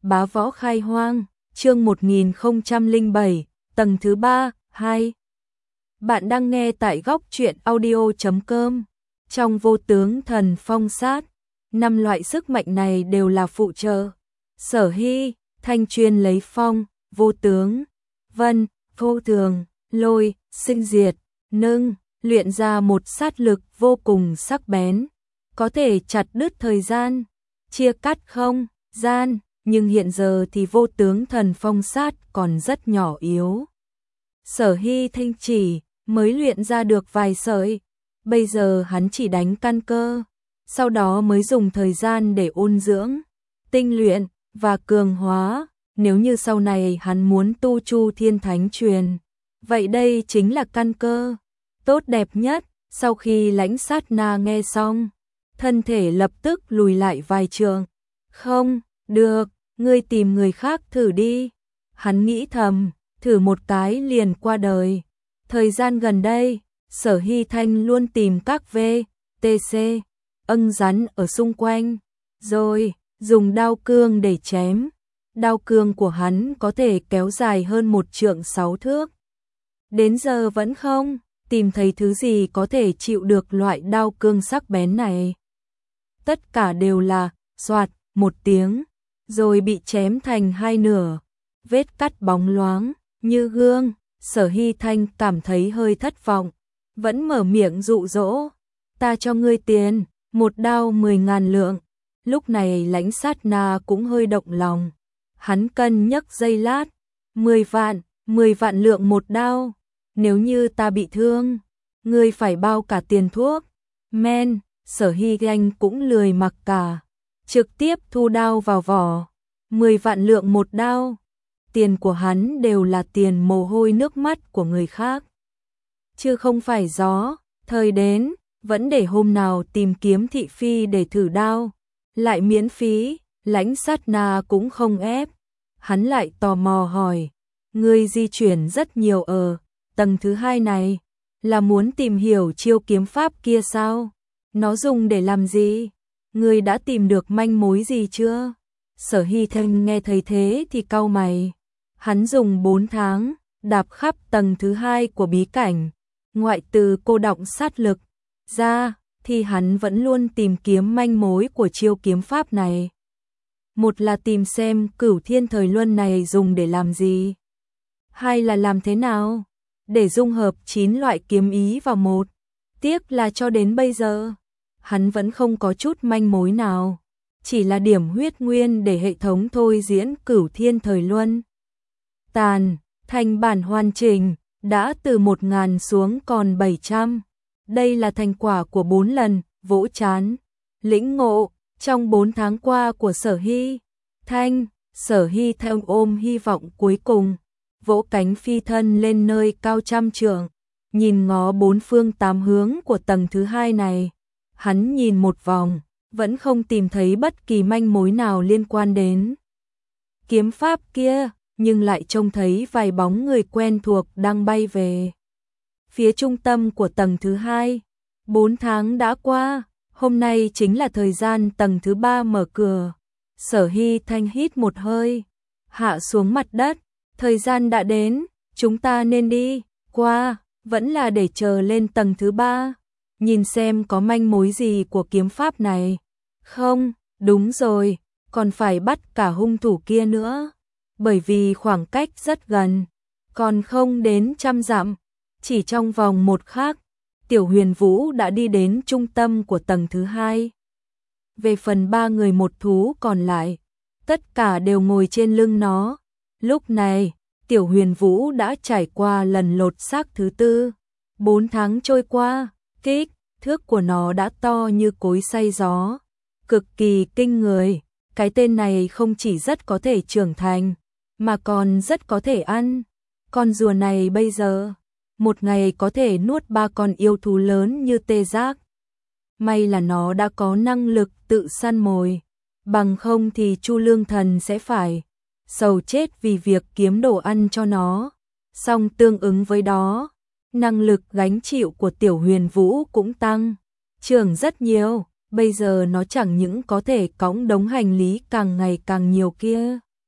Bá Võ Khai Hoang, chương 1007, tầng thứ 3, 2. Bạn đang nghe tại góc truyện audio.com. Trong vô tướng thần phong sát, 5 loại sức mạnh này đều là phụ trợ. Sở Hy, Thanh chuyên lấy phong, vô tướng, vân, vô thường, lôi, sinh diệt, nâng, luyện ra một sát lực vô cùng sắc bén, có thể chặt đứt thời gian, chia cắt không gian, nhưng hiện giờ thì vô tướng thần phong sát còn rất nhỏ yếu. Sở Hy Thanh chỉ mới luyện ra được vài sợi, bây giờ hắn chỉ đánh căn cơ, sau đó mới dùng thời gian để ôn dưỡng, tinh luyện và cường hóa. Nếu như sau này hắn muốn tu Chu Thiên Thánh Truyền, vậy đây chính là căn cơ tốt đẹp nhất. Sau khi Lãnh Sát Na nghe xong, thân thể lập tức lùi lại vài trượng. Không được, ngươi tìm người khác thử đi. Hắn nghĩ thầm, thử một cái liền qua đời. Thời gian gần đây, Sở Hy Thanh luôn tìm các VTC, ân rắn ở xung quanh, rồi dùng đao cương để chém. Đao cương của hắn có thể kéo dài hơn 1 trượng 6 thước. Đến giờ vẫn không tìm thấy thứ gì có thể chịu được loại đao cương sắc bén này. Tất cả đều là xoạt một tiếng, rồi bị chém thành hai nửa. Vết cắt bóng loáng như gương. Sở Hy Thanh cảm thấy hơi thất vọng, vẫn mở miệng dụ dỗ. Ta cho ngươi tiền, một đao 10.000 lượng. Lúc này Lãnh Sát Na cũng hơi động lòng. Hắn cân nhắc giây lát, 10 vạn lượng một đao. Nếu như ta bị thương, ngươi phải bao cả tiền thuốc men. Sở Hy Thanh cũng lười mặc cả, trực tiếp thu đao vào vỏ. 10 vạn lượng một đao. Tiền của hắn đều là tiền mồ hôi nước mắt của người khác, chứ không phải gió. Thời đến, vẫn để hôm nào tìm kiếm thị phi để thử đao, lại miễn phí. Lãnh Sát Na cũng không ép. Hắn lại tò mò hỏi, ngươi di chuyển rất nhiều ở tầng thứ 2 này, là muốn tìm hiểu chiêu kiếm pháp kia sao? Nó dùng để làm gì? Ngươi đã tìm được manh mối gì chưa? Sở Hy Thanh nghe thấy thế thì cau mày. Hắn dùng 4 tháng, đạp khắp tầng thứ 2 của bí cảnh, ngoại trừ cô động sát lực ra, thì hắn vẫn luôn tìm kiếm manh mối của chiêu kiếm pháp này. Một là tìm xem Cửu Thiên Thời Luân này dùng để làm gì, hai là làm thế nào để dung hợp 9 loại kiếm ý vào một. Tiếc là cho đến bây giờ, hắn vẫn không có chút manh mối nào, chỉ là điểm huyết nguyên để hệ thống thôi diễn Cửu Thiên Thời Luân. Thành bản hoàn chỉnh, đã từ 1.000 xuống còn 700. Đây là thành quả của 4 lần vỗ chán, lĩnh ngộ trong 4 tháng qua của Sở Hy Thanh. Sở Hy Thanh ôm hy vọng cuối cùng, vỗ cánh phi thân lên nơi cao 100 trượng, nhìn ngó 4 phương 8 hướng của tầng thứ 2 này. Hắn nhìn một vòng, vẫn không tìm thấy bất kỳ manh mối nào liên quan đến kiếm pháp kia, nhưng lại trông thấy vài bóng người quen thuộc đang bay về phía trung tâm của tầng thứ 2. 4 tháng đã qua, hôm nay chính là thời gian tầng thứ 3 mở cửa. Sở Hy Thanh hít một hơi, hạ xuống mặt đất. Thời gian đã đến, chúng ta nên đi qua, vẫn là để chờ lên tầng thứ 3, nhìn xem có manh mối gì của kiếm pháp này. Không, đúng rồi, còn phải bắt cả hung thủ kia nữa, bởi vì khoảng cách rất gần, còn không đến 100 dặm. Chỉ trong vòng một khắc, Tiểu Huyền Vũ đã đi đến trung tâm của tầng thứ 2. Về phần 3 người một thú còn lại, tất cả đều ngồi trên lưng nó. Lúc này, Tiểu Huyền Vũ đã trải qua lần lột xác thứ 4. 4 tháng trôi qua, kích thước của nó đã to như cối xay gió, cực kỳ kinh người. Cái tên này không chỉ rất có thể trưởng thành, mà còn rất có thể ăn. Con rùa này bây giờ, một ngày có thể nuốt 3 con yêu thú lớn như tê giác. May là nó đã có năng lực tự săn mồi, bằng không thì Chu Lương Thần sẽ phải sầu chết vì việc kiếm đồ ăn cho nó. Song tương ứng với đó, năng lực gánh chịu của Tiểu Huyền Vũ cũng tăng trưởng rất nhiều. Bây giờ nó chẳng những có thể cõng đống hành lý càng ngày càng nhiều kia,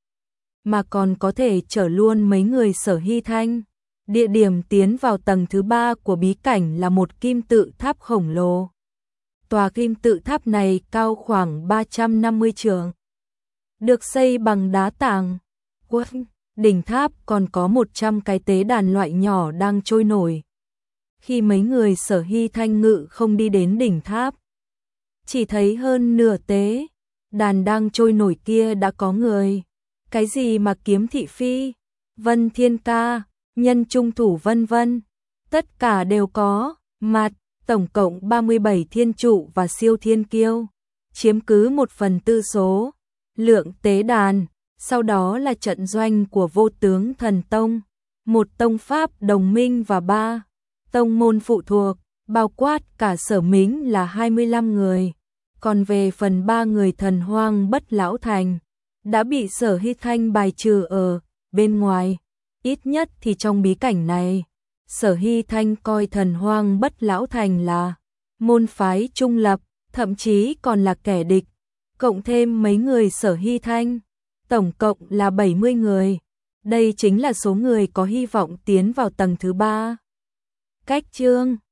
mà còn có thể chở luôn mấy người Sở Hy Thanh. Địa điểm tiến vào tầng thứ 3 của bí cảnh là một kim tự tháp khổng lồ. Tòa kim tự tháp này cao khoảng 350 trượng, được xây bằng đá tảng. Đỉnh tháp còn có 100 cái tế đàn loại nhỏ đang trôi nổi. Khi mấy người Sở Hy Thanh ngự không đi đến đỉnh tháp, chỉ thấy hơn nửa tế đàn đang trôi nổi kia đã có người. Cái gì mà Kiếm Thị Phi, Vân Thiên Ca, Nhân Trung Thủ vân vân, tất cả đều có mặt. Tổng cộng 37 thiên trụ và siêu thiên kiêu, chiếm cứ 1/4 số lượng tế đàn. Sau đó là trận doanh của Vô Tướng Thần Tông, một tông pháp đồng minh và 3 tông môn phụ thuộc, bao quát cả Sở Mính là 25 người. Còn về phần 3 người Thần Hoang Bất Lão Thành, đã bị Sở Hy Thanh bài trừ ở bên ngoài. Ít nhất thì trong bí cảnh này, Sở Hy Thanh coi Thần Hoang Bất Lão Thành là môn phái trung lập, thậm chí còn là kẻ địch. Cộng thêm mấy người Sở Hy Thanh, tổng cộng là 70 người. Đây chính là số người có hy vọng tiến vào tầng thứ 3. Cách chương